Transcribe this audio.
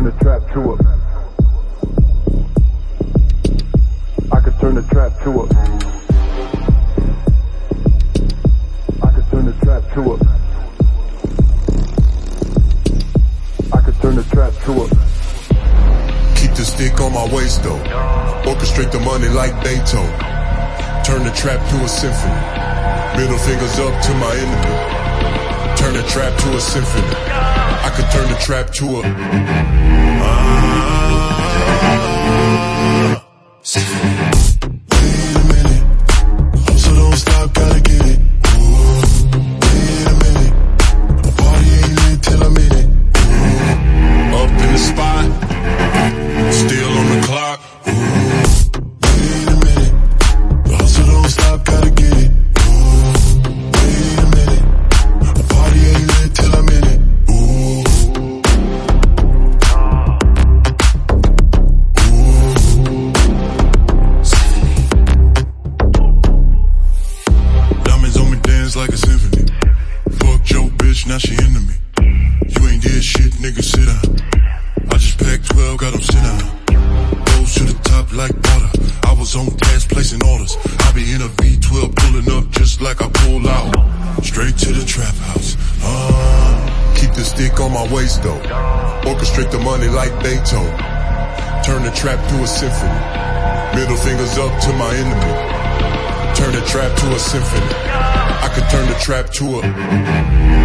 the trap to a. I could turn the trap to a. I could turn the trap to a. I could turn the trap to a. Keep the stick on my waist though. Orchestrate the money like Beethoven. Turn the trap to a symphony. Middle fingers up to my enemy. Turn the trap to a symphony. I could turn the trap to a symphony. Wait a minute, so don't stop, gotta get it. Ooh, wait a minute, the party ain't lit till I'm in it. Ooh, up in the spot, still on the clock. Ooh, wait a minute, so don't stop, gotta get it. Like a symphony. Fuck your bitch, now she into me. You ain't did shit, nigga, sit down. I just packed 12, got them sit down. Rose to the top like water. I was on task placing orders. I be in a V12 pulling up just like I pull out. Straight to the trap house. Keep the stick on my waist though. Orchestrate the money like Beethoven. Turn the trap to a symphony. Middle fingers up to my enemy. Turn the trap to a symphony. I could turn the trap to a